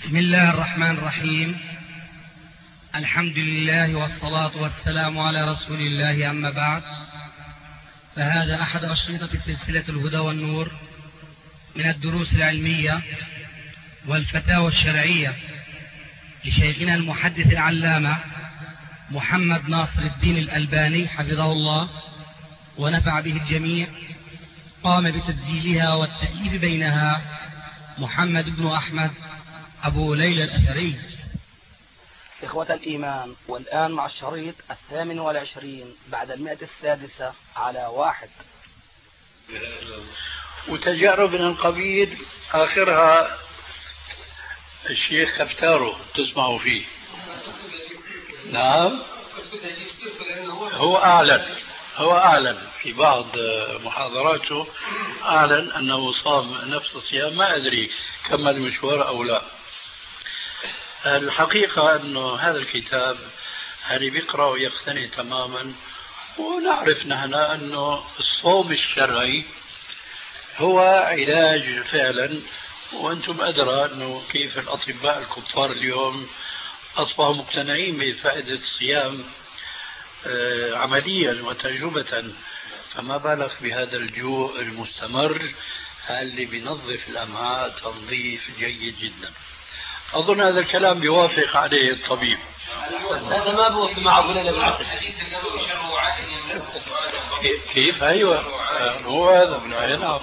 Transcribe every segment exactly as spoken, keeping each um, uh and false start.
بسم الله الرحمن الرحيم. الحمد لله والصلاة والسلام على رسول الله، أما بعد، فهذا أحد أشرطة سلسلة الهدى والنور من الدروس العلمية والفتاوى الشرعية لشيخنا المحدث العلامة محمد ناصر الدين الألباني حفظه الله ونفع به الجميع. قام بتسجيلها والتأليف بينها محمد بن أحمد أبو ليلى الأثري. إخوة الإيمان، والآن مع الشريط الثامن والعشرين بعد المئة السادسة على واحد. وتجارب من القبيل آخرها الشيخ كفتارو تسمعوا فيه. نعم، هو أعلن هو أعلن في بعض محاضراته أعلن أنه صام نفس الصيام، ما أدري كمل مشوار أو لا. الحقيقة أنه هذا الكتاب هل بيقرأ ويقتني تماما، ونعرف نحن أنه الصوم الشرعي هو علاج فعلا، وأنتم أدرى أنه كيف الأطباء الكفار اليوم أصبحوا مقتنعين بفائدة الصيام عمليا وتجربة، فما بالك بهذا الجوع المستمر اللي بينظف الأمعاء تنظيف جيد جدا. أظن هذا الكلام بيوافق عليه الطبيب. هذا ما بوافق مع أبو ليلى بالعقل. كيف؟ أيوة، هو هذا من أين نعم.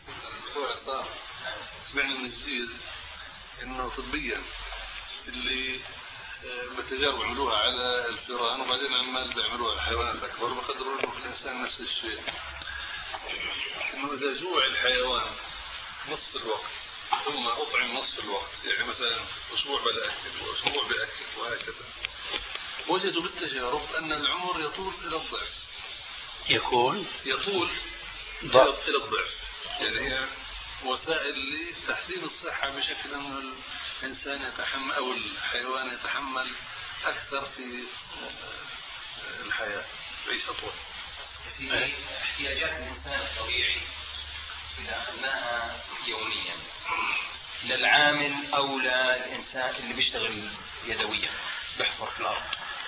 سمعنا من جديد إنه طبيا اللي بالتجارب عملوها على الفئران وبعدين عمال بيعملوها على الحيوانات الأكبر، بقدروا إنه في الإنسان نفس الشيء، إنه إذا جوع الحيوان نصف الوقت ثم أطعم نصف الوقت، يعني مثلا أسبوع بلا أكل وأسبوع بأكل وهكذا، وجدوا بالتجارب أن العمر يطول إلى الضعف. يكون يطول ضعف إلى الضعف، يعني هي وسائل لتحسين الصحة بشكل أنه الإنسان يتحمل أو الحيوان يتحمل أكثر في الحياة، يعيش أطول. احتياجات الإنسان الطبيعي إذا أخذناها يوميا للعامل أو للإنسان اللي بيشتغل يدويا بيحفر في الأرض،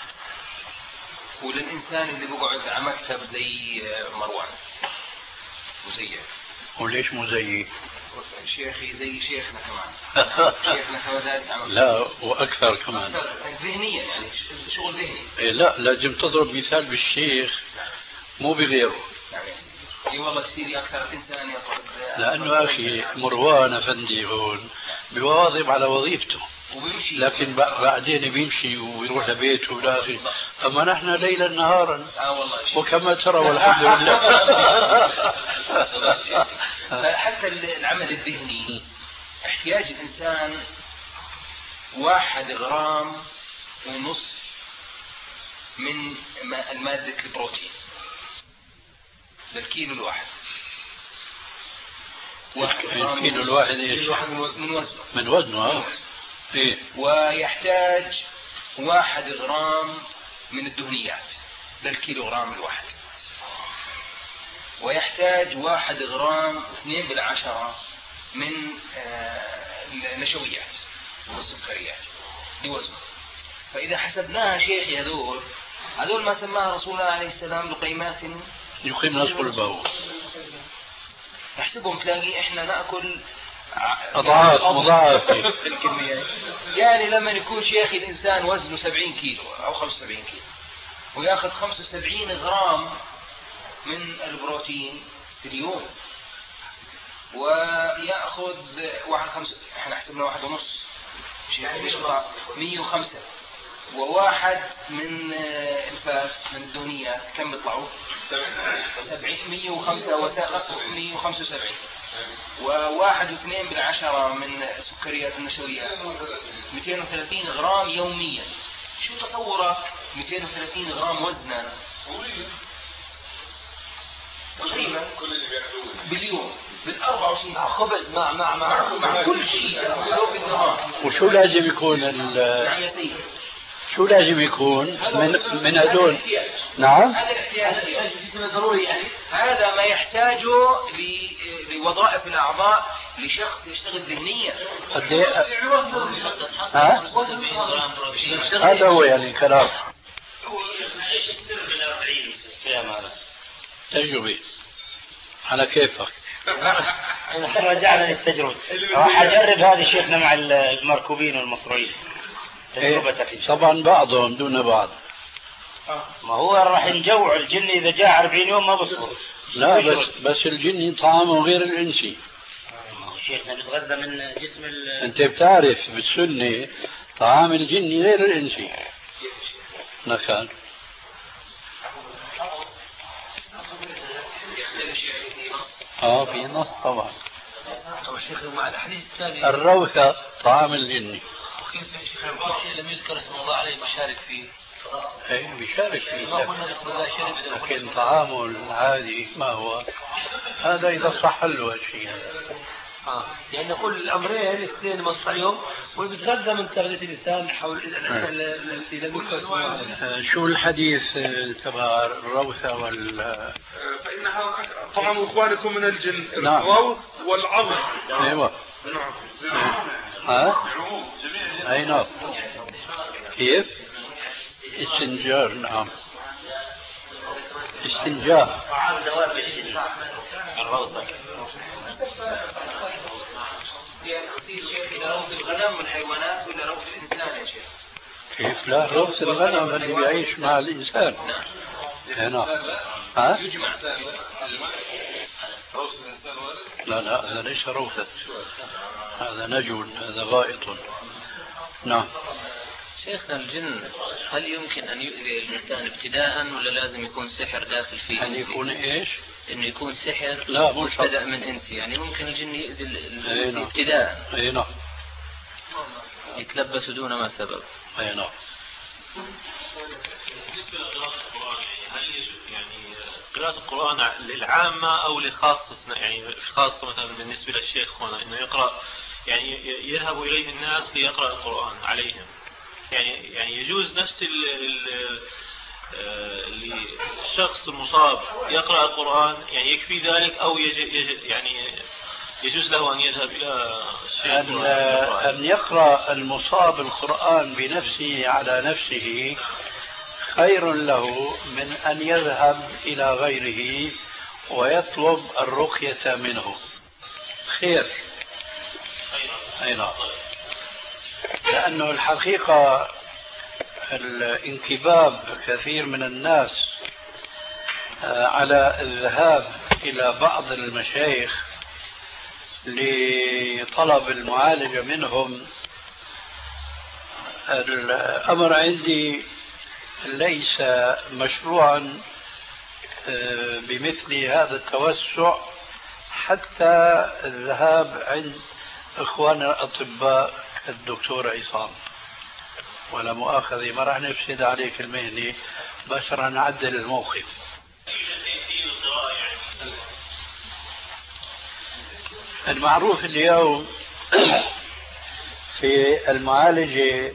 وللإنسان اللي بيقعد على مكتب زي مروان مزيف. وليش مزيف؟ شيخي زي شيخنا كمان. شيخنا كمان لا، وأكثر كمان ذهنيا، يعني شغل ذهني. إيه لا، لازم تضرب مثال بالشيخ مو بغيره. اي والله سيدي اكثر انسان ياخذ، لانه اخي مروان افندي هون بيواظب على وظيفته وبيمشي، لكن بعدين بيمشي ويروح لبيته والى اخره، اما نحن ليلا نهارا. اه والله وكما ترى والحمد لله. فحتى العمل الذهني احتياج الانسان واحد غرام ونصف من المادة البروتين للكيلو الواحد. الكيلو الواحد ايش؟ من وزنه من وزنه اه إيه؟ ويحتاج واحد غرام من الدهنيات للكيلو غرام الواحد، ويحتاج واحد غرام اثنين بالعشرة من النشويات والسكريات لوزنه. فإذا حسبناها شيخي هذول هذول ما سماها رسول الله عليه السلام لقيمات يقيم نصف البول، نحسبهم تلاقي احنا ناكل اضعاف مضاعفه الكميات. يعني لما يكون شيخي الانسان وزنه سبعين كيلو او خمسة وسبعين كيلو وياخذ خمسة وسبعين غرام من البروتين في اليوم، وياخذ واحد خمسة، احنا حسبنا واحد ونص، مية وخمسة، وواحد من الفات من الدهنيات كم بيطلعوا؟ سبعين. مية وخمسة مية وخمسة وسبعين، وواحد واثنين بالعشرة من السكريات النشويات مئتين وثلاثين غرام يوميا. شو تصورك مئتين وثلاثين غرام وزنا تقريبا باليوم بالأربعة وعشرين ساعة خبز مع مع مع, مع كل شيء. وشو لازم يكون ال شو لازم يكون من من هذول نعم. هذا الاحتياج ضروري يعني. هذا ما يحتاجه لوظائف الأعضاء لشخص يشتغل ذهنيا. قد ايه؟ ها؟ هذا هو يعني الكلام. ايش السر في الأربعين في الصيام هذا؟ تجربة على كيفك. احنا رجعنا للتجربة. راح اجرب هذه شيخنا مع المركوبين والمصريين. تجربتك إيه؟ طبعا بعضهم دون بعض. ما هو راح نجوع الجن اذا جاء أربعين يوم ما بصبر. لا بس بس الجني طعامه غير الانسي. شيخنا بيتغذى من جسم ال انت بتعرف بالسنة طعام الجني غير الانسي. نكال. اه في نص طبعا. طبعا شيخ مع الحديث الثاني الروثة طعام الجني. وكيف يا شيخ الشيء لم يذكر اسم الله عليه مشارك فيه. اي بيشارك فيه. ما قلنا بسم الله شرب. لكن طعامه العادي ما هو؟ هذا إذا صح له الشيء هذا. اه يعني نقول الامرين الاثنين مصر اليوم وبيتغذى من تغذيه الانسان حول الى آه شو الحديث تبع الروثه وال فانها طعام اخوانكم من الجن. نعم. الروث والعظم. ايوه نعم. ها اي نعم. كيف استنجار. نعم استنجار طعام دواب الجن الروضة. يعني تخصيص شيخ إلى روث الغنم والحيوانات ولا روث الإنسان يا شيخ؟ كيف لا؟ روث الغنم اللي بيعيش مع الإنسان. نعم. ها؟ يجمع روث الإنسان وارد؟ لا لا هذا ليس روثة، هذا نجول، هذا غائط. نعم. شيخنا الجن هل يمكن أن يؤذي الإنسان ابتداء ولا لازم يكون سحر داخل فيه؟ أن يكون إيش؟ إنه يكون سحر لا مو شرط. بدأ من إنسي، يعني ممكن الجن يؤذي الإنسي ابتداء. أي نعم. يتلبس دون ما سبب. أي نعم. بالنسبة لقراءة القرآن هل يعني قراءة القرآن للعامة أو لخاصة، يعني خاصة مثلا بالنسبة للشيخ هنا إنه يقرأ يعني يذهب إليه الناس ليقرأ القرآن عليهم، يعني يعني يجوز نفس الشخص المصاب يقرأ القرآن يعني يكفي ذلك أو يج يعني يجوز له أن يذهب إلى الشيخ أن, أن يقرأ المصاب القرآن بنفسه على نفسه خير له من أن يذهب إلى غيره ويطلب الرقية منه. خير. أي نعم. لأنه الحقيقة الانكباب كثير من الناس على الذهاب إلى بعض المشايخ لطلب المعالجة منهم، الأمر عندي ليس مشروعا بمثل هذا التوسع حتى الذهاب عند إخواننا الأطباء الدكتور عصام. ولا مؤاخذة ما راح نفسد عليك المهنة، بس راح نعدل الموقف. المعروف اليوم في المعالجة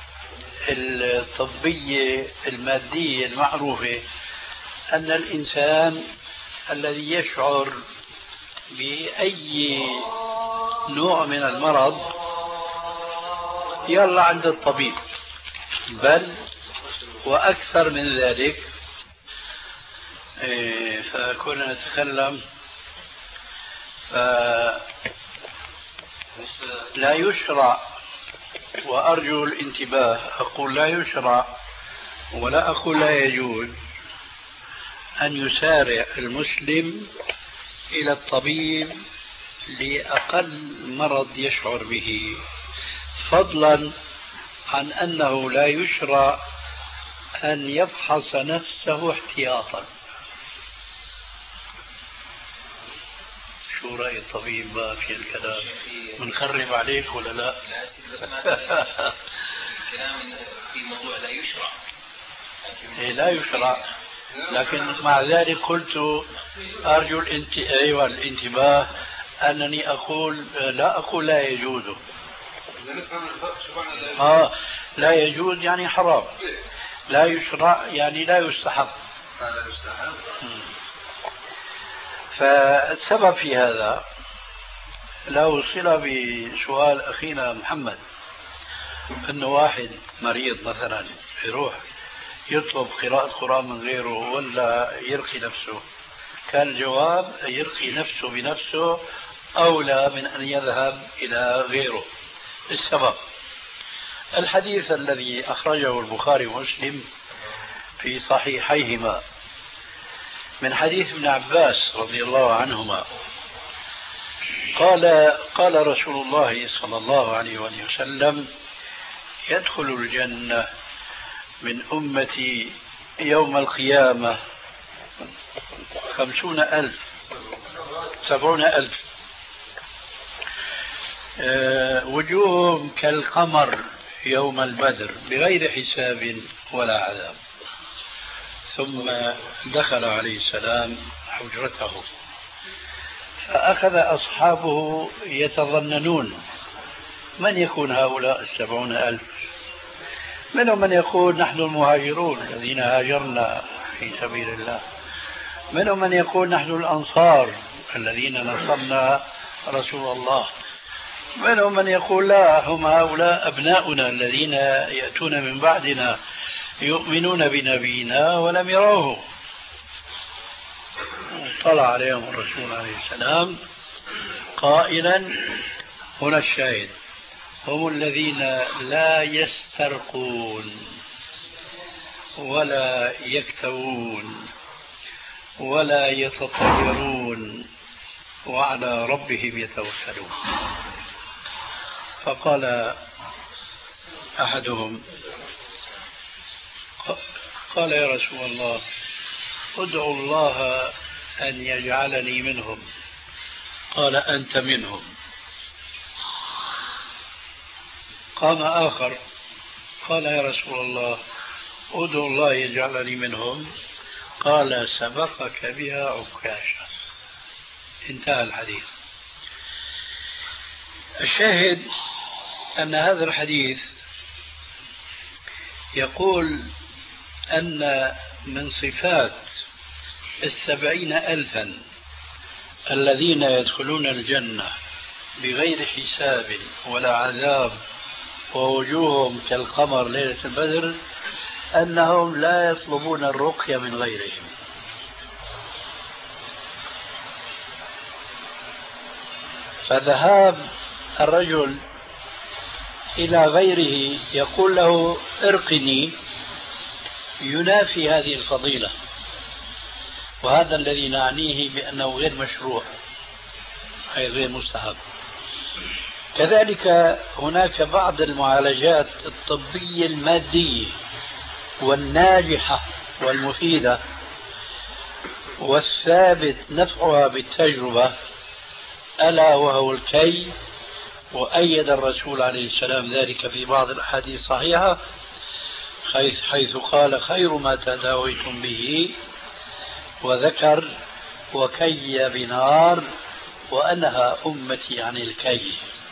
الطبية المادية المعروفة أن الإنسان الذي يشعر بأي نوع من المرض يلا عند الطبيب، بل وأكثر من ذلك. فكنا نتكلم لا يشرع، وأرجو الانتباه، أقول لا يشرع ولا أقول لا يجوز أن يسارع المسلم إلى الطبيب لأقل مرض يشعر به، فضلا عن أنه لا يشرع أن يفحص نفسه احتياطا. شو رأي الطبيب بقى في الكلام؟ منخرب عليك ولا لا؟ لا بس ما كلام في موضوع لا يشرع. إيه لا يشرع، لكن مع ذلك قلت أرجو الانت... أيوة الانتباه أنني أقول لا أقول لا يجوز. آه لا يجوز يعني حرام، لا يشرع يعني لا يستحب. لا يستحب. فالسبب في هذا له صلة بسؤال أخينا محمد، أنه واحد مريض مثلا يروح يطلب قراءة قرآن من غيره ولا يرقي نفسه، كان الجواب يرقي نفسه بنفسه أولى من أن يذهب إلى غيره. السبب الحديث الذي أخرجه البخاري ومسلم في صحيحيهما من حديث ابن عباس رضي الله عنهما قال قال رسول الله صلى الله عليه وسلم: يدخل الجنة من أمتي يوم القيامة خمسون ألف سبعون ألف أه وجوههم كالقمر يوم البدر بغير حساب ولا عذاب. ثم دخل عليه السلام حجرته، فأخذ أصحابه يتظننون من يكون هؤلاء السبعون ألف. منهم من يقول نحن المهاجرون الذين هاجرنا في سبيل الله، منهم من يقول نحن الأنصار الذين نصرنا رسول الله، منهم من يقول لا، هم هؤلاء أبناؤنا الذين يأتون من بعدنا يؤمنون بنبينا ولم يروه. طلع عليهم الرسول عليه السلام قائلا: هنا الشاهد، هم الذين لا يسترقون ولا يكتوون ولا يتطيرون وعلى ربهم يتوكلون. فقال أحدهم: قال يا رسول الله ادعو الله أن يجعلني منهم. قال: أنت منهم. قام آخر قال: يا رسول الله ادعو الله يجعلني منهم. قال: سبقك بها عكاشة. انتهى الحديث. الشاهد أن هذا الحديث يقول أن من صفات السبعين ألفا الذين يدخلون الجنة بغير حساب ولا عذاب ووجوههم كالقمر ليلة البدر أنهم لا يطلبون الرقية من غيرهم. فذهاب الرجل إلى غيره يقول له ارقني ينافي هذه الفضيلة، وهذا الذي نعنيه بأنه غير مشروع أي غير مستحب. كذلك هناك بعض المعالجات الطبية المادية والناجحة والمفيدة والثابت نفعها بالتجربة، ألا وهو الكي، وأيد الرسول عليه السلام ذلك في بعض الأحاديث الصحيحة حيث, حيث قال: خير ما تداويتم به، وذكر وكي بنار وأنهى أمتي عن الكي.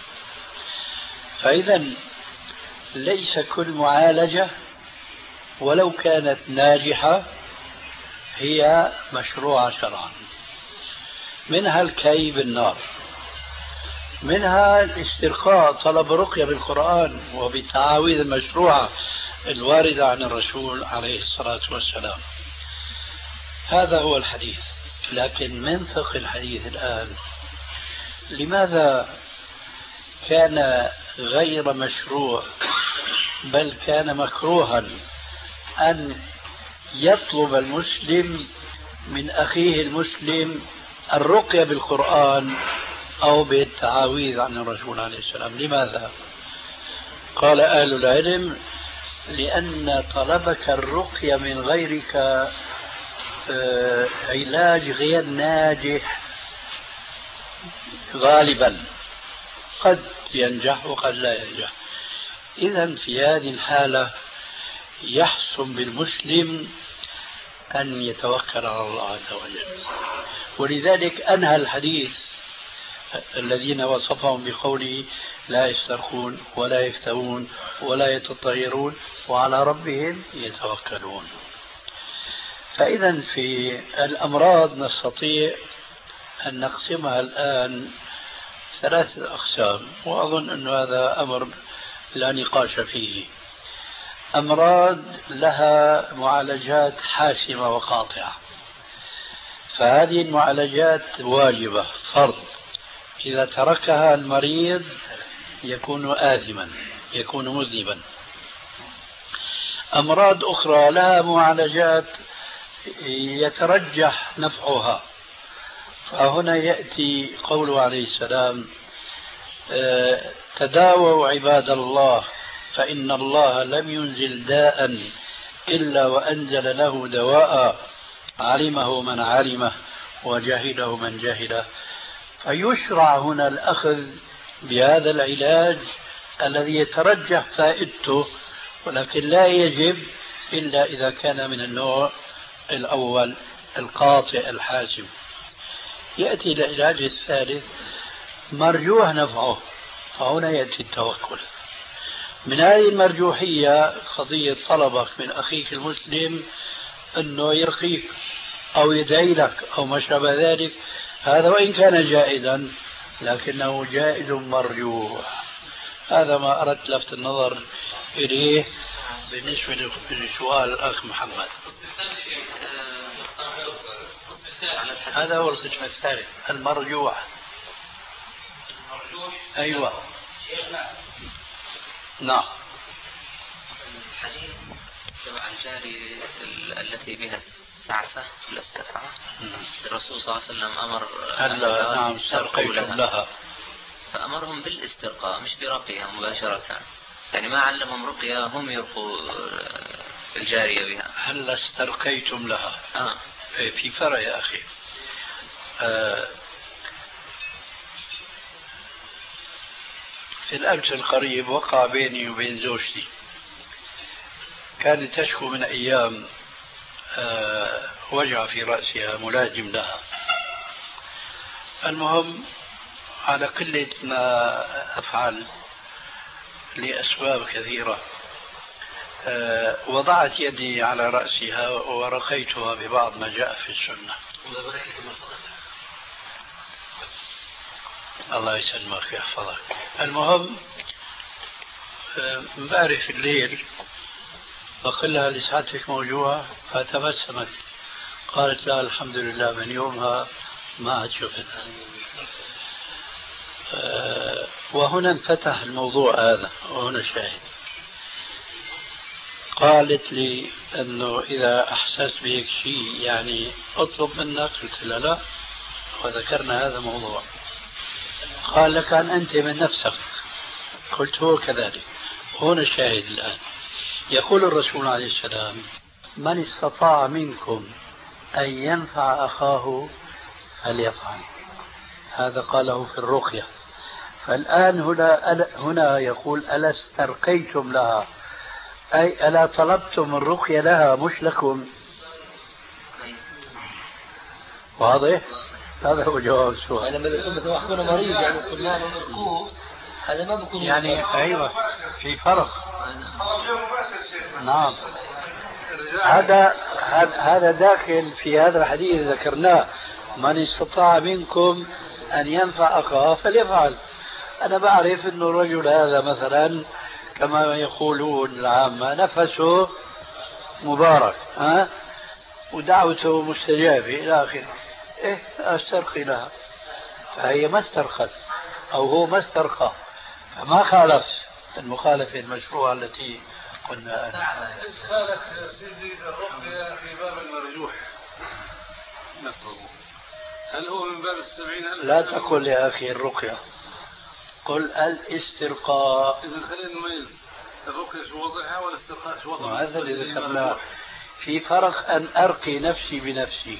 فإذا ليس كل معالجة ولو كانت ناجحة هي مشروعة شرعا. منها الكي بالنار، منها الاسترقاء، طلب رقية بالقرآن وبالتعاويذ المشروعة الواردة عن الرسول عليه الصلاة والسلام. هذا هو الحديث. لكن منطق الحديث الآن لماذا كان غير مشروع بل كان مكروها أن يطلب المسلم من أخيه المسلم الرقية بالقرآن أو بالتعاويذ عن الرسول عليه السلام؟ لماذا؟ قال أهل العلم: لأن طلبك الرقية من غيرك علاج غير ناجح غالبا، قد ينجح وقد لا ينجح. إذن في هذه الحالة يحسن بالمسلم أن يتوكل على الله عز وجل. ولذلك أنهى الحديث الذين وصفهم بقوله: لا يسترخون ولا يكتوون ولا يتطيرون وعلى ربهم يتوكلون. فإذا في الأمراض نستطيع أن نقسمها الآن ثلاثة أقسام، وأظن أن هذا أمر لا نقاش فيه. أمراض لها معالجات حاسمة وقاطعة، فهذه المعالجات واجبة فرض، إذا تركها المريض يكون آثما، يكون مذنبا. أمراض أخرى لها معالجات يترجح نفعها، فهنا يأتي قوله عليه السلام: تداووا عباد الله فإن الله لم ينزل داء إلا وأنزل له دواء علمه من علمه وجهله من جهله. فيشرع هنا الأخذ بهذا العلاج الذي يترجح فائدته، ولكن لا يجب إلا إذا كان من النوع الأول القاطع الحاسم. يأتي العلاج الثالث مرجوح نفعه، فهنا يأتي التوكل. من هذه المرجوحية قضية طلبك من أخيك المسلم أنه يرقيك أو يدعي لك أو ما شابه ذلك، هذا وإن كان جائزا لكنه جائز مرجوح. هذا ما أردت لفت النظر إليه بالنسبة لسؤال الأخ محمد. هذا هو القسم الثالث المرجوح. أيوة نعم. الحديث تبع الجاري التي بها السعفة ولا السفعة، الرسول صلى الله عليه وسلم أمر هلا نعم استرقيتم لها، فأمرهم بالاسترقاء مش برقيها مباشرة، يعني ما علمهم رقية هم يرقوا الجارية بها. هلا استرقيتم لها آه. في فرق يا أخي. آه في الأمس القريب وقع بيني وبين زوجتي، كانت تشكو من أيام آه وجع في رأسها ملازم لها. المهم على قلة ما أفعل لأسباب كثيرة أه وضعت يدي على رأسها ورقيتها ببعض ما جاء في السنة. الله يسلمك ويحفظك. المهم امبارح في الليل بقول لها لسعادتك موجوعة، فتبسمت قالت لا الحمد لله من يومها ما عاد شفت. أه وهنا انفتح الموضوع هذا، وهنا شاهد. قالت لي انه اذا احسست بهيك شيء يعني اطلب منك، قلت لها لا، وذكرنا هذا الموضوع. قال لك أن أنت من نفسك، قلت هو كذلك. هنا الشاهد الآن. يقول الرسول عليه السلام: من استطاع منكم أن ينفع أخاه فليفعل. هذا قاله في الرقية. فالآن هنا, هنا يقول: ألا استرقيتم لها، أي ألا طلبتم الرقية لها مش لكم. واضح؟ هذا هو جواب السؤال. لما يكون واحد مريض يعني قلنا له نرقوه، هذا ما بيكون يعني أيوة في فرق. نعم هذا هذا داخل في هذا الحديث ذكرناه: من استطاع منكم أن ينفع أخاه فليفعل. أنا بعرف أن الرجل هذا مثلا كما يقولون العامة نفسه مبارك، ها، ودعوته مستجابة إلى آخره. إيه أسترقي لها، فهي ما استرخت أو هو ما استرقى، فما خالف المخالفة المشروعة التي قلنا أنا. خالف سيدي الرقية في باب المرجوح نفسه، هل هو من باب السبعين؟ لا تقل يا أخي الرقية، قل الاسترقاء. إذا خلينا نميز الرقية شو وضعها والاسترقاء شو وضعها. وهذا اللي ذكرناه. في فرق أن أرقي نفسي بنفسي،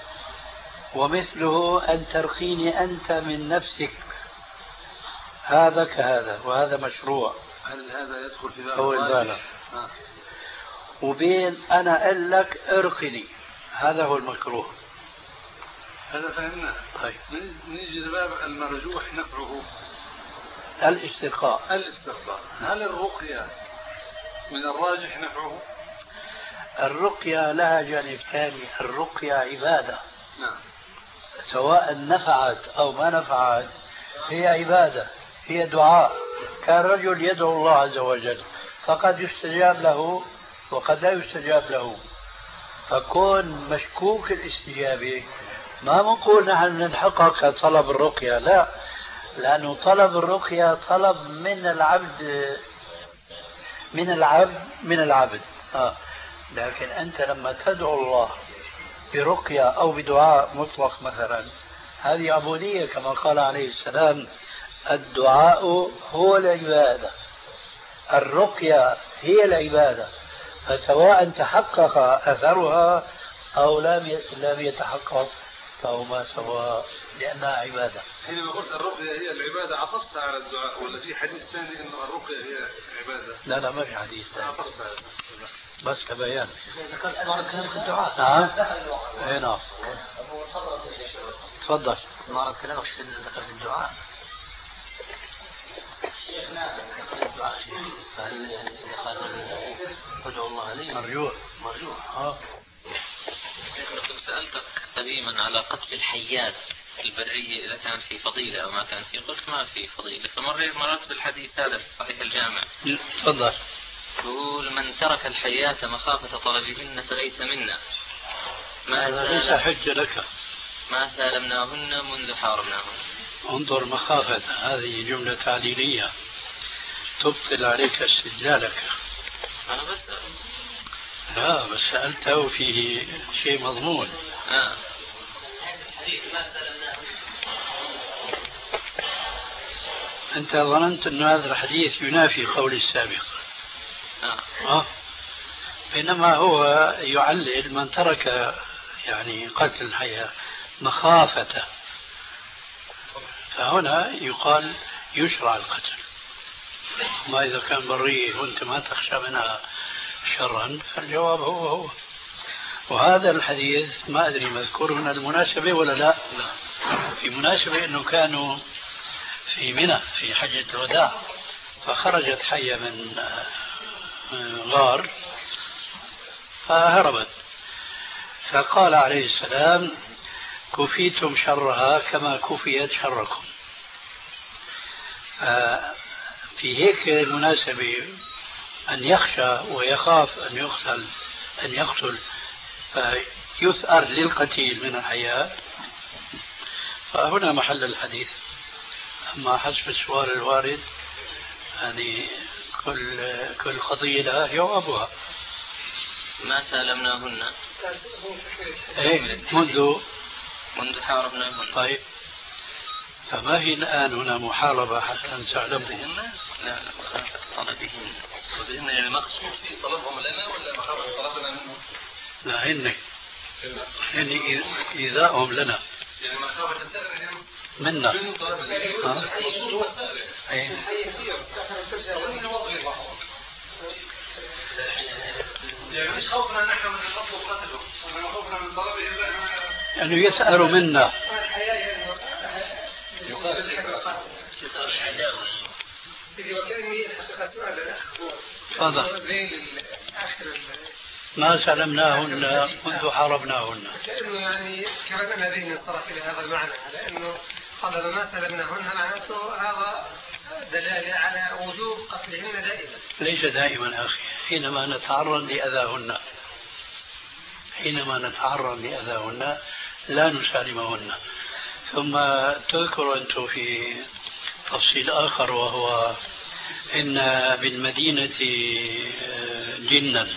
ومثله أن ترقيني أنت من نفسك، هذا كهذا، وهذا مشروع. هل هذا يدخل في باب الراجح؟ آه. وبين أنا أقول لك ارقني، هذا هو المكروه. هذا فهمنا. طيب نيجي لباب المرجوح نفعه. الاسترقاء. الاسترقاء. هل الرقية من الراجح نفعه؟ الرقية لها جانب ثاني، الرقية عبادة. نعم. سواء نفعت أو ما نفعت هي عبادة، هي دعاء. كان رجل يدعو الله عز وجل فقد يستجاب له وقد لا يستجاب له، فكون مشكوك الاستجابة ما بنقول نحن نتحقق طلب الرقية، لا، لأنه طلب الرقية طلب من العبد من العبد من العبد آه. لكن أنت لما تدعو الله برقية أو بدعاء مطلق مثلا، هذه عبودية كما قال عليه السلام: الدعاء هو العبادة، الرقية هي العبادة، فسواء تحقق أثرها أو لم لم يتحقق فهما سواء لأنها عبادة. حينما قلت الرقية هي العبادة عطفتها على الدعاء ولا في حديث ثاني إنه الرقية هي عبادة؟ لا لا ما في حديث ثاني، عطفتها بس كبيان. ذكرت أنواع الكلام في الدعاء. نعم. اي نعم. تفضل. أنواع الكلام في ذكرت الدعاء. شيخنا الدعاء فهل يعني إذا قال ادعو الله لي مرجوع مرجوع اه. شيخنا سألتك قديما على قتل الحيات البرية إذا كان في فضيلة أو ما كان في، قلت ما في فضيلة، فمريت مرات بالحديث هذا في صحيح الجامع. تفضل. يقول: من ترك الحيات مخافة طلبهن فليس منا. ما ليس حجة لك. ما سالمناهن منذ حاربناهن. انظر، مخافة هذه جملة تعليلية تبطل عليك استدلالك. أنا بسأل. لا بس سألته فيه شيء مضمون. آه. أنت ظننت أن هذا الحديث ينافي قول السابق. آه. آه. بينما هو يعلل من ترك يعني قتل الحياة مخافة، فهنا يقال يشرع القتل. ما إذا كان بريء وأنت ما تخشى منها شرا فالجواب هو هو. وهذا الحديث ما أدري مذكور هنا المناسبة ولا لا. في مناسبة أنه كانوا في منى في حجة الوداع، فخرجت حية من غار فهربت، فقال عليه السلام: كفيتم شرها كما كفيت شركم. في هيك المناسبة أن يخشى ويخاف أن يقتل أن يقتل فيثأر للقتيل من الحياة، فهنا محل الحديث. أما حسب السؤال الوارد يعني كل كل قضية لها جوابها. ما سالمناهن إيه منذ منذ حاربناهن. طيب، فما هي الآن هنا محاربة حتى نسالمهن؟ لا، مخافة طلبهن. طلبهن يعني مقصود في طلبهم لنا ولا مخافة طلبنا منهم؟ لا، هن هن إيذاءهم لنا يعني مخافة السائل منا. ها؟ هو السائل. أي. يعني مش خوفنا نحن من القتل وقتله، ومن خوفنا من طلبهم يعني يسأل منا. ما سلمناهن منذ حاربناهن. كأنه يعني كأننا ذهن الصرف إلى هذا المعنى، لأنه طلب ما سلمناهن معناته هذا دلالة على وجوب قتلهن دائما. ليس دائما أخي، حينما نتعرض لأذاهن حينما نتعرض لأذاهن لا نسالمهن. ثم تذكر أنت في تفصيل آخر وهو إن بالمدينة جنا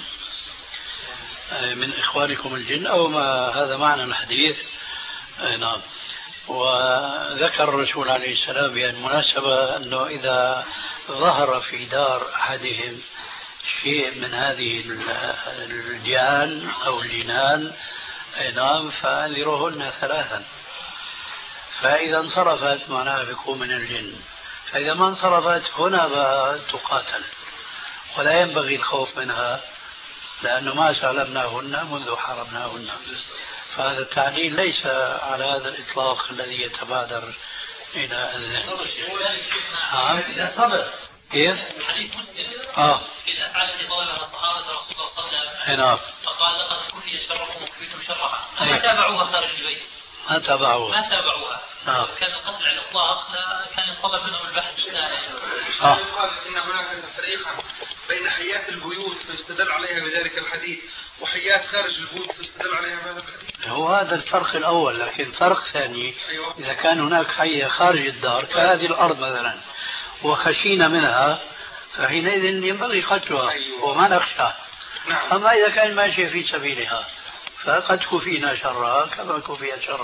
من إخوانكم الجن أو ما هذا معنى الحديث. نعم. وذكر الرسول عليه السلام بالمناسبة أنه إذا ظهر في دار أحدهم شيء من هذه الجان أو الجنان نعم فأنذروهن ثلاثا، فإذا انصرفت معناها بيكون من الجن، فإذا ما انصرفت هنا تقاتل ولا ينبغي الخوف منها لأنه ما سالمناهن منذ حاربناهن. فهذا التعليل ليس على هذا الإطلاق الذي يتبادر إلى الذهن. نعم. إذا صبر. كيف؟ حديث مسلم. آه. في الأفعال التي طلبها الصحابة رسول الله صلى الله عليه وسلم. نعم. فقال لقد كفي شركم وكفيتم شرها. أي. ما تابعوها خارج البيت. ما تابعوها. ما تابعوها. آه. كان القتل على الإطلاق لا كان يطلب منهم البحث الثاني. آه. يقال إن هناك تفريقا بين حيات البيوت فيستدل عليها بذلك الحديث وحيات خارج البيوت فيستدل عليها بهذا الحديث. هو هذا الفرق الأول، لكن فرق ثاني إذا كان هناك حية خارج الدار كهذه الأرض مثلا وخشينا منها فحينئذ ينبغي قتلها وما نخشى. نعم. أما إذا كان ماشي في سبيلها فقد كفينا شرها كما كفي شر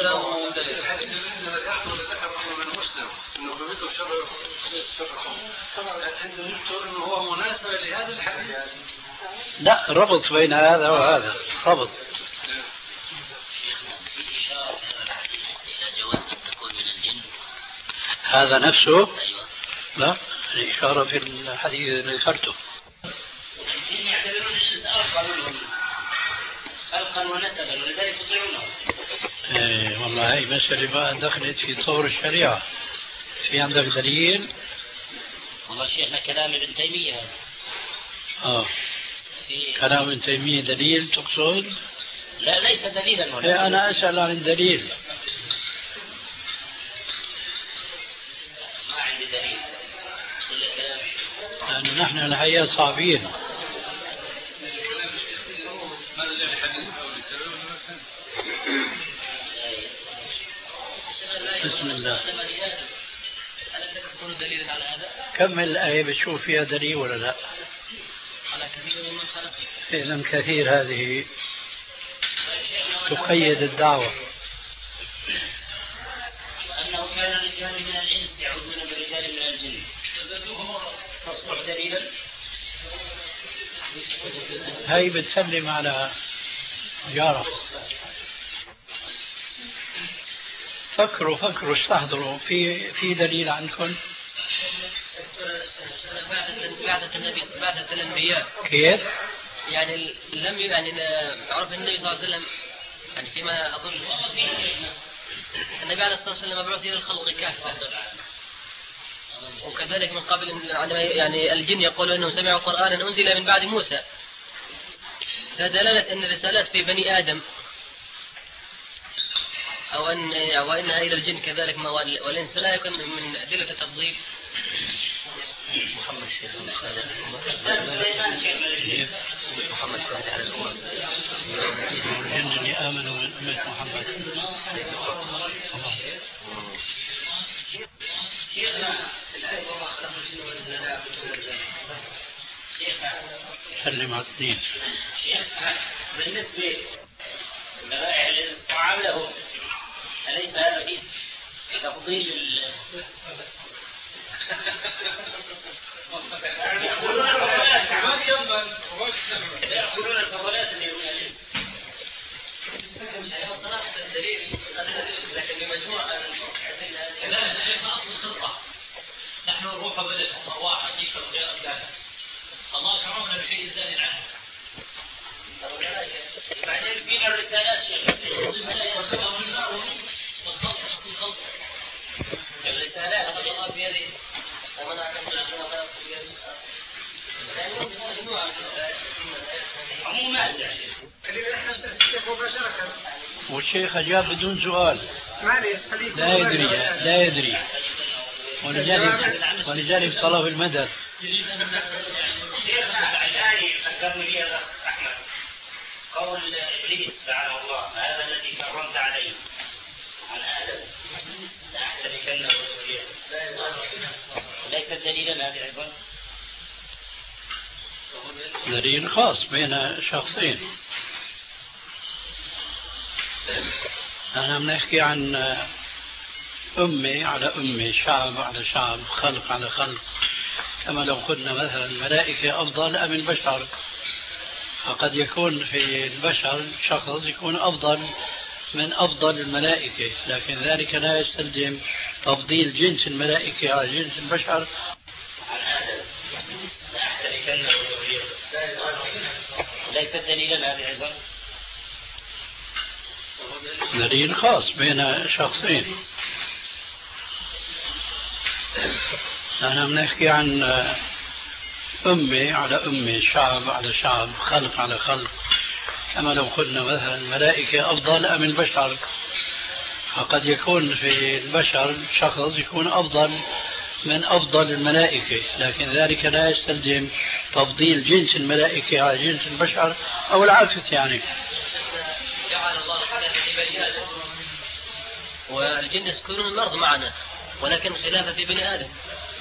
هو مناسب لهذا الحديث. لا ربط بين هذا وهذا ربط. هذا نفسه لا الإشارة في الحديث اللي ذكرته. خلقا ونسبا ولذلك يطيعونه. ايه والله هي مسألة ما دخلت في طور الشريعة. في عندك دليل؟ والله شيخنا كلام ابن تيمية هذا. اه كلام ابن تيمية دليل تقصد؟ لا ليس دليلا ولا. إيه أنا أسأل عن الدليل. ما عندي دليل. لأن نحن الحقيقة صعبين. بسم الله. كمل الآية بتشوف فيها دليل ولا لا؟ إذن كثير هذه تقيد الدعوة. أنه كان رجال من الإنس يعودون برجال من الجن. تصبح دليلا. هاي بتسلم على جارة. فكروا فكروا استحضروا في في دليل عندكم؟ بعد النبي بعد الأنبياء. كيف؟ يعني لم يعني عرف النبي صلى الله عليه وسلم يعني فيما أظن النبي عليه الصلاة والسلام مبعوث إلى الخلق كافة. وكذلك من قبل يعني الجن يقولون أنهم سمعوا قرآنا أنزل من بعد موسى. فدلالة أن الرسالات في بني آدم أو أن أو أنها إلى الجن كذلك والإنس لا يكون من أدلة التفضيل. محمد شيخ محمد شاهد على الأمم. الجن اللي آمنوا من أمة محمد. سلم على الدين. بالنسبة لرائع الاستطعام له أليس هذا فيه تفضيل يأكلون الفضلات اللي يقول عليه صراحة الدليل لكن بمجموعة كذلك ما أصل الخطة. نحن نروح بلد واحد يشرب جاء أبدانا الله كرمنا بشيء زال عنه. بعدين فينا الرسالات الرسالات الله بيده ومنع عموما والشيخ أجاب بدون سؤال. لا يدري لا يدري ولذلك ولذلك طلب المدد. فكرني بي هذا أحمد قول إبليس لعنه الله هذا الذي كرمت عليه عن آدم لأحتركنه وذريته ليس دليلا هذه أيضا دليل خاص بين شخصين. أنا بنحكي عن أمة على أمة، شعب على شعب، خلق على خلق. كما لو قلنا مثلا الملائكة أفضل أم البشر، فقد يكون في البشر شخص يكون أفضل من أفضل الملائكة، لكن ذلك لا يستلزم تفضيل جنس الملائكة على جنس البشر. ليس دليلا هذه أيضا دليل خاص بين شخصين. أنا بنحكي عن أمة على أمة، شعب على شعب، خلق على خلق. كما لو قلنا مثلا الملائكة أفضل أم البشر، فقد يكون في البشر شخص يكون أفضل من أفضل الملائكة، لكن ذلك لا يستلزم تفضيل جنس الملائكة على جنس البشر أو العكس. يعني جعل الله خلافة في بني آدم، والجن يسكنون الأرض معنا ولكن خلافة في بني آدم.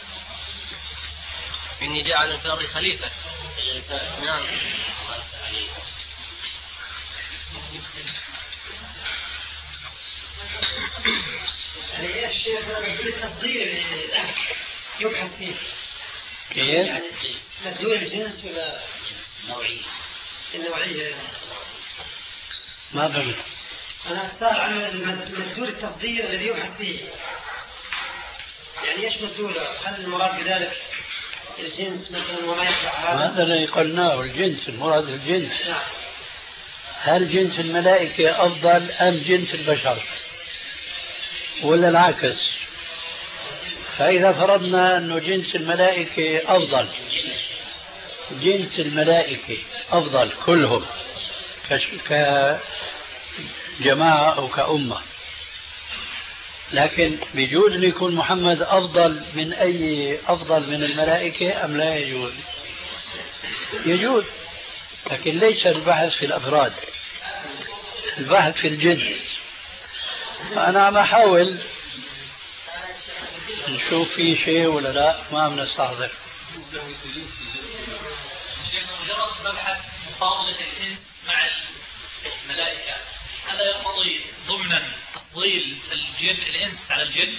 إني جاعل في الأرض خليفة. نعم. يعني ايش التفضيل يبحث فيه؟ كيف؟ يعني مدلول الجنس ولا نوعية؟ النوعية. ما فهمت. أنا أختار عن مدلول التفضيل الذي يبحث فيه. يعني ايش مدلوله؟ هل المراد بذلك الجنس مثلا وما يتبع هذا؟ هذا اللي قلناه، الجنس، المراد الجنس. نعم. هل جنس الملائكة أفضل أم جنس البشر ولا العكس؟ فإذا فرضنا أنه جنس الملائكة أفضل، جنس الملائكة أفضل كلهم كجماعة أو كأمة، لكن بيجوز أن يكون محمد أفضل من أي أفضل من الملائكة أم لا يجوز؟ يجوز، لكن ليس البحث في الأفراد، البحث في الجنس. أنا عم أحاول نشوف في شيء ولا لا، ما عم نستحضر. شيخ، مجرد مبحث مفاضلة الإنس مع الملائكة هذا يقتضي ضمنا تفضيل الجن الإنس على الجن؟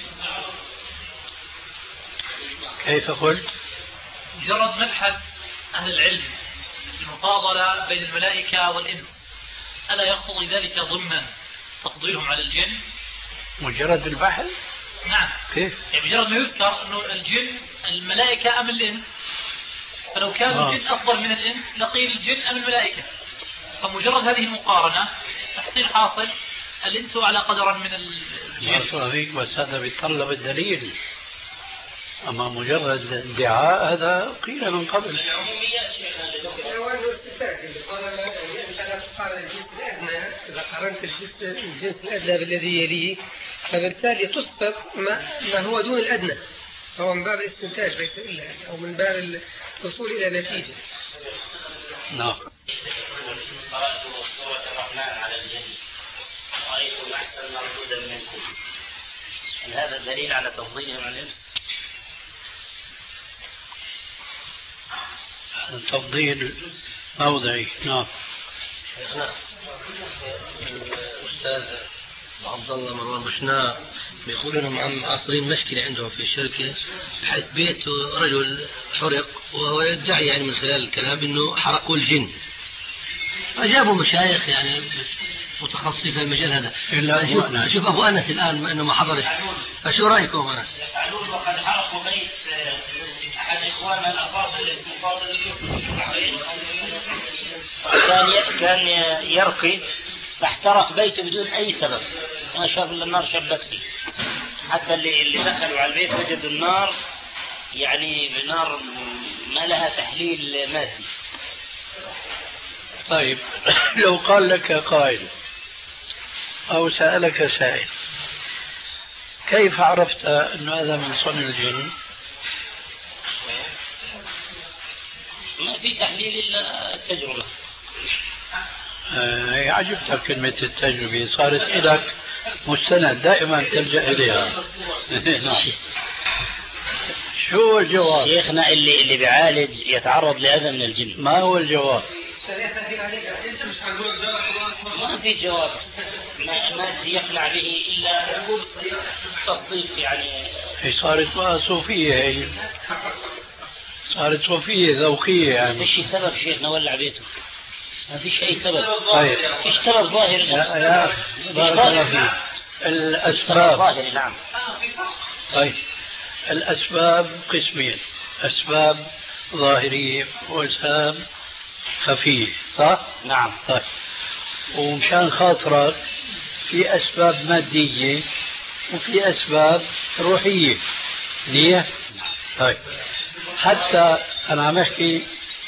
كيف قلت؟ مجرد مبحث أهل العلم المفاضلة بين الملائكة والإنس ألا يقتضي ذلك ضمنا تفضيلهم على الجن؟ مجرد البحث؟ نعم. كيف؟ يعني مجرد ما يذكر أنه الجن الملائكة أم الإنس، فلو كان آه. الجن أفضل من الإنس لقيل الجن أم الملائكة، فمجرد هذه المقارنة تحصيل حاصل الإنس على قدر من الجن. بس هذا بيتطلب الدليل، أما مجرد ادعاء هذا قيل من قبل. هو أنه استفاد طالما أنت لا تقارن الجنس الأدنى، إذا قارنت الجنس الأدنى بالذي يليه فبالتالي تسقط ما, ما هو دون الأدنى، فهو من باب الاستنتاج ليس إلا، أو من باب الوصول إلى نتيجة. نعم. قرأت سورة الرحمن على الجن رأيتم أحسن مردودا منكم، هل هذا الدليل على تفضيلهم عن الإنس؟ تفضيل موضعي. نعم. شيخنا الأستاذ عبد الله مروان بشناع بيقول انهم عم عاصرين مشكله عندهم في الشركه، بحيث بيت رجل حرق وهو يدعي يعني من خلال الكلام انه حرقوا الجن، فجابوا مشايخ يعني متخصصين في المجال هذا. إلا شوف ابو انس الان انه ما حضرش، فشو رايكم ابو انس؟ يفعلون وقد حرقوا بيت احد اخواننا الافاضل اسمه فاضل كان كان يرقي فاحترق بيته بدون اي سبب، ما شاف الا النار شبت فيه، حتى اللي اللي دخلوا على البيت وجدوا النار يعني بنار ما لها تحليل مادي. طيب لو قال لك قائل أو سألك سائل كيف عرفت أن هذا من صنع الجن؟ ما في تحليل إلا التجربة. آه عجبتك كلمة التجربة، صارت لك مستند دائما تلجأ إليها. نعم. شو الجواب؟ شيخنا اللي اللي بيعالج يتعرض لأذى من الجن. ما هو الجواب؟ ما في جواب ما ما يقنع به إلا تصديق يعني. هي صارت بقى صوفية، هي صارت صوفية ذوقية يعني. ما فيش سبب شيخنا ولع بيته، ما فيش أي سبب. طيب ما فيش سبب ظاهر. يا يا بارك الله فيك. الأسباب ظاهر. نعم. طيب الأسباب قسمين، أسباب ظاهرية وأسباب خفية، صح؟ نعم. طيب ومشان خاطرك في أسباب مادية وفي أسباب روحية، نية. طيب حتى أنا عم أحكي.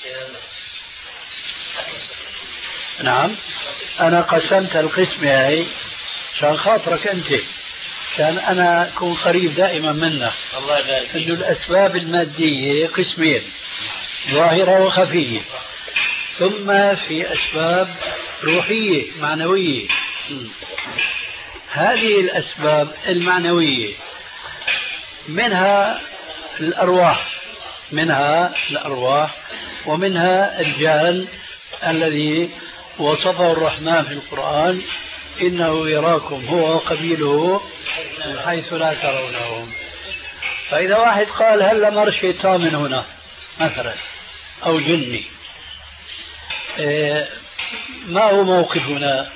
نعم أنا قسمت القسمة هاي عشان خاطرك أنت، كان أنا أكون قريب دائما منك. الله يبارك فيك. إنه الأسباب المادية قسمين، ظاهرة وخفية، ثم في أسباب روحية معنوية. هذه الأسباب المعنوية منها الأرواح، منها الأرواح ومنها الجان الذي وصفه الرحمن في القرآن إنه يراكم هو وقبيله من حيث لا ترونهم. فإذا واحد قال هل مر شيطان من هنا مثلا أو جني، إيه ما هو موقفنا؟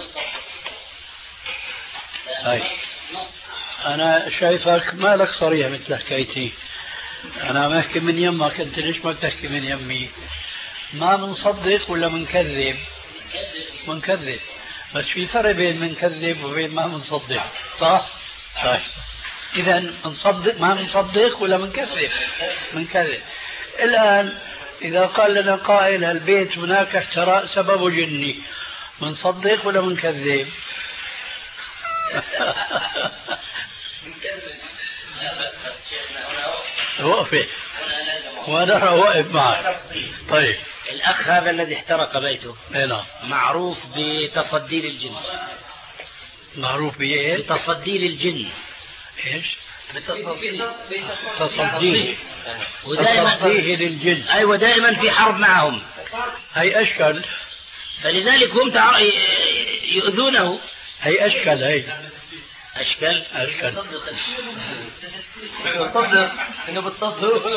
هاي أنا شايفك مالك صريح مثل حكايتي، أنا ما أحكي من يمك، أنت ليش ما بتحكي من يمي؟ ما منصدق ولا منكذب؟ منكذب، بس في فرق بين منكذب وبين ما منصدق، صح؟ طيب إذا منصدق ما منصدق ولا منكذب؟ منكذب. الآن إذا قال لنا قائل البيت هناك احتراق سببه جني، منصدق ولا منكذب؟ وقفت وانا واقف معك. طيب الأخ هذا الذي احترق بيته هنا معروف بتصدي للجن. معروف بإيه؟ بتصدي للجن. ايش؟ بتصدي تصديه ودائما تصديه للجن. أيوة دائما في حرب معهم. هي أشكال، فلذلك هم تع... يؤذونه. هي أشكال، هي أشكال أشكال تصدق إنه بتصدق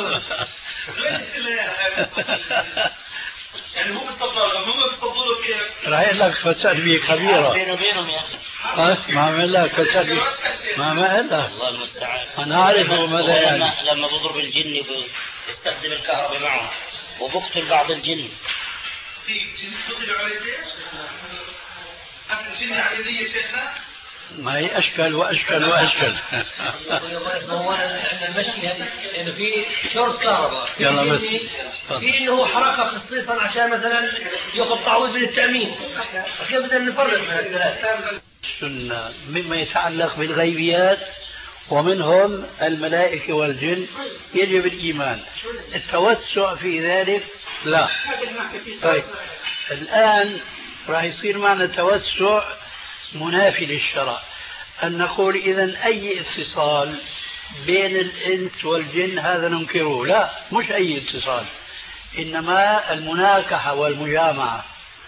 يعني هو بيتصدق هم بيتصدقوا كيف؟ راح يقول لك فساد خبيرة بينه وبينهم يا أخي. ما عمل لك فساد، ما عمل لك. الله المستعان. أنا أعرف ماذا يعني. لما, لما بضرب الجن بيستخدم الكهرباء معه وبقتل بعض الجن. في جن تقتلوا على يديه؟ حتى الجن على يديه شيخنا؟ ما هي أشكال وأشكال وأشكال. هو المشكلة إنه في شورت كهرباء، يلا بس في إنه حركة خصيصا عشان مثلا يأخذ تعويض من التأمين. كيف بدنا نفرق بين الثلاث؟ السنة مما يتعلق بالغيبيات ومنهم الملائكة والجن يجب الإيمان، التوسع في ذلك لا. طيب الآن راح يصير معنا توسع منافي للشرع، أن نقول إذن أي اتصال بين الإنس والجن هذا ننكره. لا، مش أي اتصال، إنما المناكحة والمجامعة.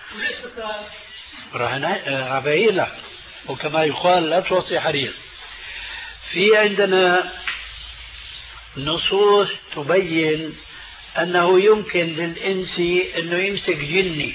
راح أبين لك، وكما يقال لا توصي حرير. في عندنا نصوص تبين أنه يمكن للإنس أنه يمسك جني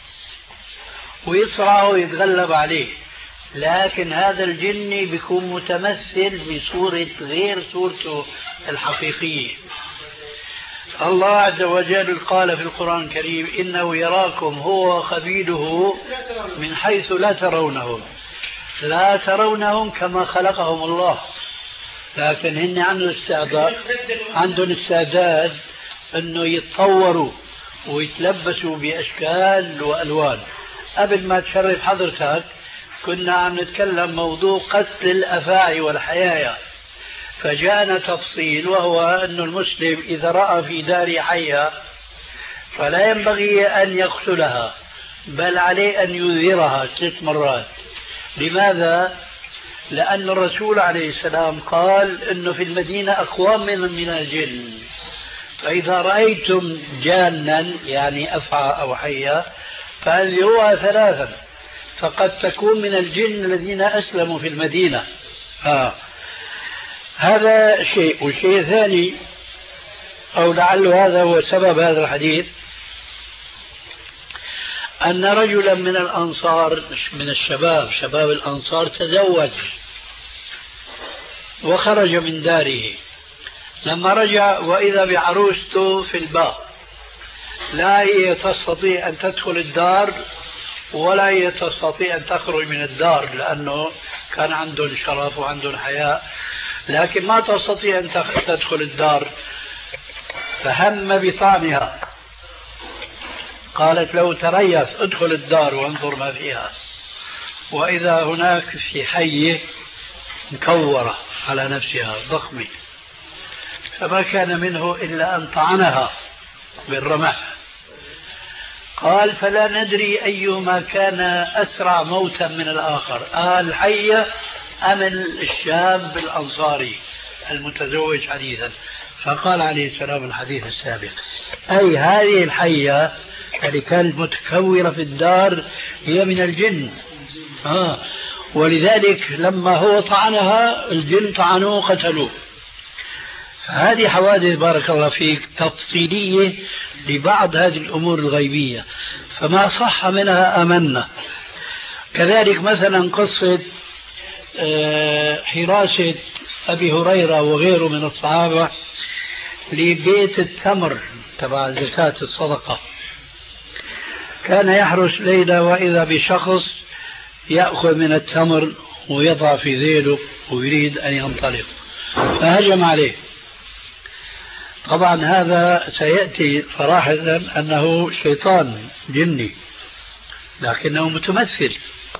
ويصرعه ويتغلب عليه، لكن هذا الجني بيكون متمثل بصورة غير صورته الحقيقية. الله عز وجل قال في القرآن الكريم إنه يراكم هو وقبيله من حيث لا ترونهم. لا ترونهم كما خلقهم الله، لكن هن عندهم استعداد عندهم استعداد أنه يتطوروا ويتلبسوا بأشكال وألوان. قبل ما تشرف حضرتك كنا عم نتكلم موضوع قتل الأفاعي والحيايا، فجاءنا تفصيل وهو أن المسلم إذا رأى في دار حية فلا ينبغي أن يقتلها، بل عليه أن ينذرها ثلاث مرات. لماذا؟ لأن الرسول عليه السلام قال أنه في المدينة أقوام من الجن، فإذا رأيتم جانا يعني أفعى أو حية فأنذروها ثلاثا، فقد تكون من الجن الذين أسلموا في المدينة. آه. هذا شيء. والشيء الثاني، أو لعل هذا هو سبب هذا الحديث، أن رجلا من الأنصار من الشباب شباب الأنصار تزوج وخرج من داره، لما رجع وإذا بعروسته في الباب، لا هي تستطيع أن تدخل الدار ولا هي تستطيع أن تخرج من الدار، لأنه كان عندهم شرف وعندهم حياء. لكن ما تستطيع أن تدخل الدار، فهم بطعنها. قالت له تريث ادخل الدار وانظر ما فيها، وإذا هناك في حية مكورة على نفسها ضخمة، فما كان منه إلا أن طعنها بالرمح. قال فلا ندري أيما كان أسرع موتا من الآخر، آه الحية أم الشاب الأنصاري المتزوج حديثا. فقال عليه السلام الحديث السابق، أي هذه الحية اللي كانت متكورة في الدار هي من الجن، آه ولذلك لما هو طعنها الجن طعنوه قتلوه. هذه حوادث بارك الله فيك تفصيلية لبعض هذه الأمور الغيبية، فما صح منها أمنا. كذلك مثلا قصة حراسة أبي هريرة وغيره من الصحابة لبيت التمر تبع زكاة الصدقة، كان يحرس ليلة وإذا بشخص يأخذ من التمر ويضع في ذيله ويريد أن ينطلق، فهجم عليه. طبعا هذا سيأتي صراحة أنه شيطان جني لكنه متمثل.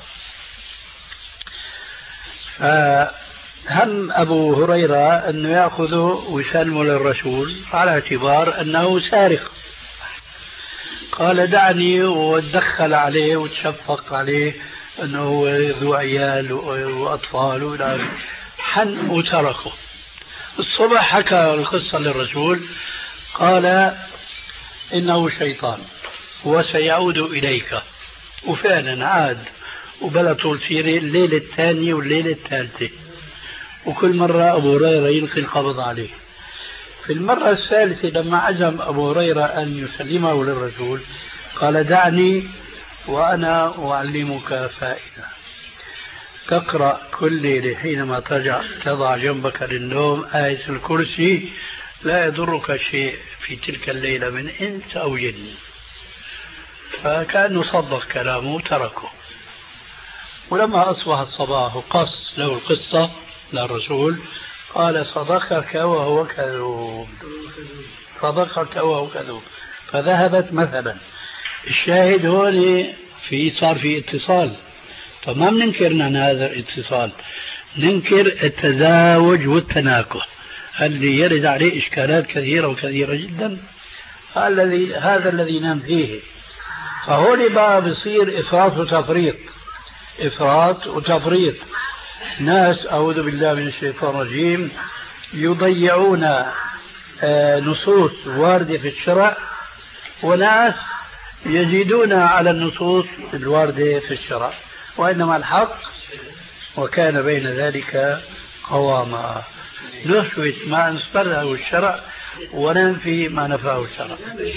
فهم أبو هريرة أنه يأخذه ويسلمه للرسول على اعتبار أنه سارق. قال دعني، ودخل عليه وتشفق عليه أنه ذو عيال وأطفال ولا حن وتركه. الصبح حكى القصة للرسول، قال إنه شيطان وسيعود إليك. وفعلا عاد وبلطوا السيرة الليلة الثانية والليلة الثالثة، وكل مرة أبو هريرة يلقي القبض عليه. في المرة الثالثة لما عزم أبو هريرة أن يسلمه للرسول قال دعني وأنا أعلمك فائدة، تقرأ كل ليلة حينما ترجع تضع جنبك للنوم آية الكرسي، لا يضرك شيء في تلك الليلة من إنس أو جن. فكأنه صدق كلامه وتركه. ولما أصبح الصباح وقص له القصة للرسول قال صدقك وهو كذوب، صدقك وهو كذوب. فذهبت مثلا. الشاهد هون في صار في اتصال، فما بننكر عن هذا الاتصال، ننكر التزاوج والتناكح اللي يرد عليه إشكالات كثيرة وكثيرة جدا، الذي هذا الذي نام فيه. فهون بقى بصير إفراط وتفريط، إفراط وتفريط. ناس أعوذ بالله من الشيطان الرجيم يضيعون نصوص واردة في الشرع، وناس يزيدون على النصوص الواردة في الشرع، وإنما الحق وكان بين ذلك قواما. نثبت ما أنزله الشرع وننفي ما نفاه الشرع.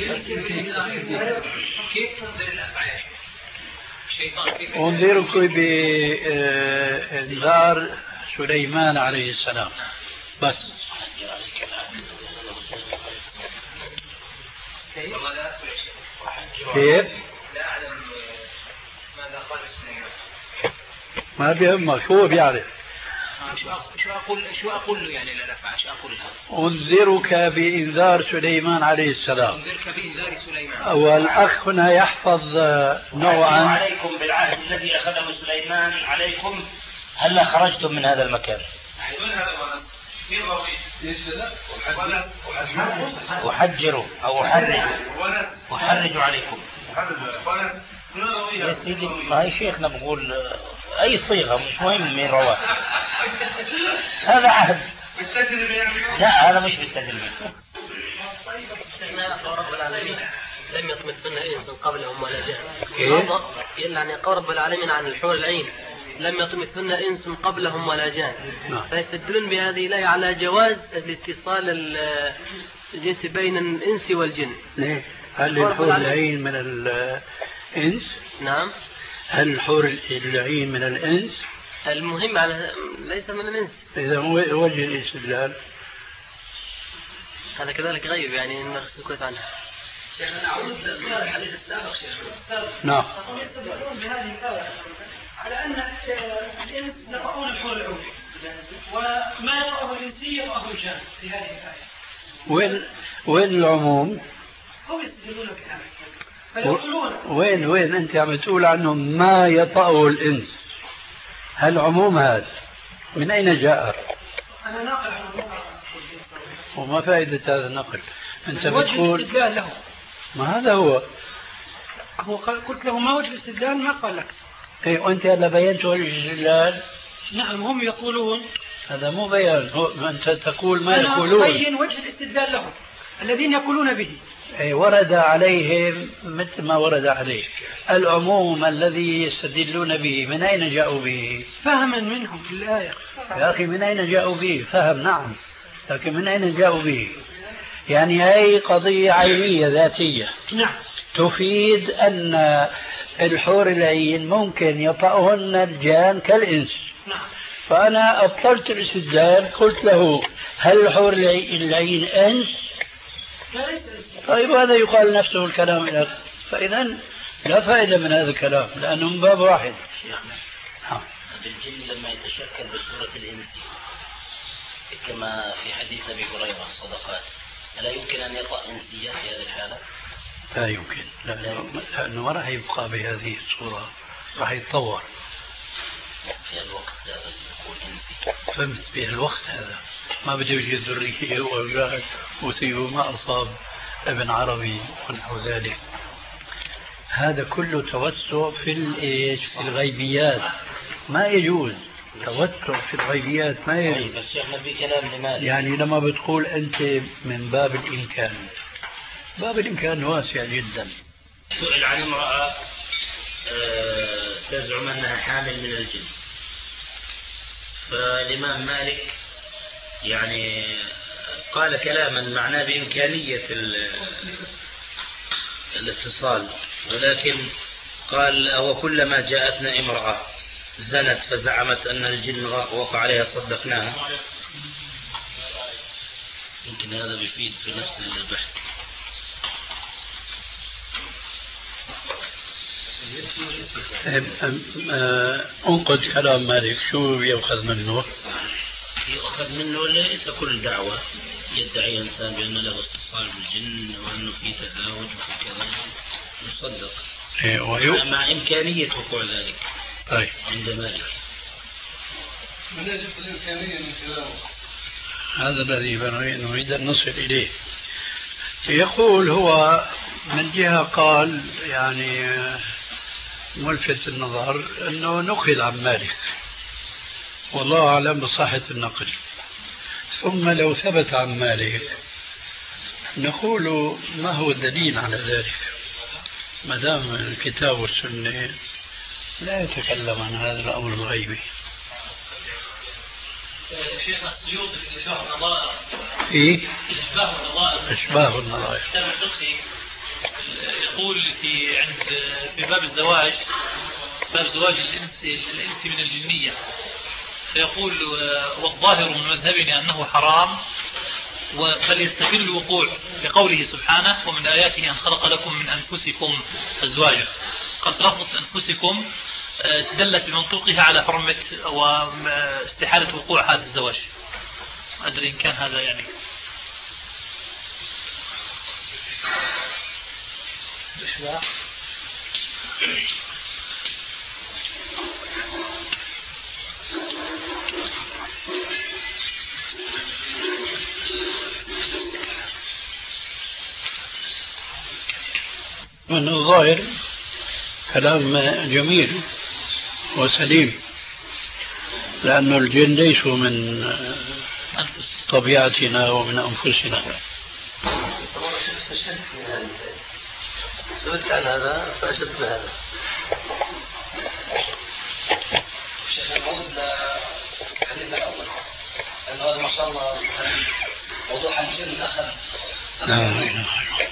أنذركم بإنذار سليمان عليه السلام. بس كيف؟ ما بيهمك، هو بيعرف. شو أقول شو أقول له يعني لا نفع شو أقول له؟ أنذرك بإنذار سليمان عليه السلام. أنذرك بإنذار سليمان. والأخ هنا يحفظ نوعا. عليكم بالعهد الذي أخذه سليمان عليكم هلا خرجتم من هذا المكان. وحجروا أو حرجوا وحرجوا عليكم. يا سيدي ما هي شيخنا بقول أي صيغة مش مهم مين رواه. هذا عهد. لا هذا مش بالتجربة. رب العالمين لم يطمثن إنس قبلهم ولا جان. كيف؟ يعني قول رب العالمين عن الحور العين لم يطمثن إنس قبلهم ولا جان. فيستدلون بهذه الآية على جواز الاتصال الجنسي بين الإنس والجن. ليه؟ هل الحور العين من الإنس؟ نعم. هل الحور العين من الإنس؟ المهم على ليس من الإنس. إذا وجه الاستدلال هذا كذلك غيب يعني نسكت عنه. شيخنا نعود للحديث السابق شيخنا. نعم. يستدلون بهذه الآية على أن الإنس يقعون الحور العين وما يطأه الإنسي يطأه الجان في هذه الآية. وين وين العموم؟ هم يستدلون بهذا فيقولون وين وين أنت عم تقول عنه ما يطأه الإنس؟ هل عموم هذا من أين جاء؟ أنا ناقل عن وما فائدة هذا النقل؟ أنت وجه بتقول الاستدلال له. ما هذا هو. هو قلت له ما وجه الاستدلال ما قال لك. إيه وأنت هلا بينت وجه الاستدلال. نعم هم يقولون هذا مو بيان، هو أنت تقول ما أنا يقولون. أنا أبين وجه الاستدلال لهم الذين يقولون به. أي ورد عليهم مثل ما ورد عليه العموم الذي يستدلون به، من أين جاءوا به؟ فهما منهم في الآية. يا أخي من أين جاءوا به؟ فهم نعم، لكن من أين جاءوا به؟ يعني هي قضية عينية ذاتية. نعم. تفيد أن الحور العين ممكن يطأهن الجان كالإنس. نعم. فأنا أبطلت الاستدلال، قلت له هل الحور العين أنس؟ طيب هذا يقال نفسه الكلام الآخر، فإذا لا فائدة من هذا الكلام لأنه من باب واحد. شيخنا الجن لما يتشكل بصورة الإنس كما في حديث أبي هريرة صدقات، ألا يمكن أن يطأ إنسية في هذه الحالة؟ لا يمكن، لأنه ما راح يبقى بهذه الصورة، راح يتطور في الوقت هذا يكون إنسي. فهمت؟ في الوقت هذا ما بده يجي ذرية وأولاد وثيبه ما أصاب ابن عربي ونحو ذلك. هذا كله توسع في الإيش؟ في الغيبيات، ما يجوز توسع في الغيبيات، ما يجوز. بس شيخنا في كلام لماذا؟ يعني لما بتقول أنت من باب الإمكان، باب الإمكان واسع جدا. سئل عن امرأة تزعم أنها حامل من الجن، فالإمام مالك يعني قال كلاما معناه بإمكانية الاتصال، ولكن قال أو كلما جاءتنا امرأة زنت فزعمت أن الجن وقع عليها صدقناها. يمكن هذا بيفيد في نفس البحث. انقد كلام مالك، شو يؤخذ منه؟ يؤخذ منه ليس كل دعوة يدعي إنسان بأن له اتصال بالجن وأنه في تزاوج وفي كذا يصدق، إيه ويو... مع إمكانية وقوع ذلك. طيب عند مالك من يجب الإمكانية من كلامه هذا الذي نريد أن نصل إليه. يقول هو من جهة قال يعني ملفت النظر أنه نقل عن مالك، والله أعلم بصحة النقل، ثم لو ثبت عن مالك نقول ما هو الدليل على ذلك؟ ما دام الكتاب والسنة لا يتكلم عن هذا الأمر الغيبي. شيخنا السيوطي في إشباه النظائر إيه؟ إشباه النظائر إشباه النظائر كتاب الفقهي يقول في عند في باب الزواج، باب زواج الإنس الإنس من الجنية، فيقول والظاهر من مذهبنا أنه حرام، بل يستقل الوقوع بقوله سبحانه ومن آياته أن خلق لكم من أنفسكم أزواجا. قد لفظة أنفسكم دلت بمنطوقها على حرمة واستحالة وقوع هذا الزواج. أدري إن كان هذا يعني إشباع. من الظاهر كلام جميل وسليم، لأن الجن ليسوا من طبيعتنا ومن أنفسنا. سئلت عن هذا فأشرت بهذا. الشيخ الموضوع لحديثنا الأول أنه هذا ما شاء الله موضوع عن الجن أخذ. لا إله إلا الله.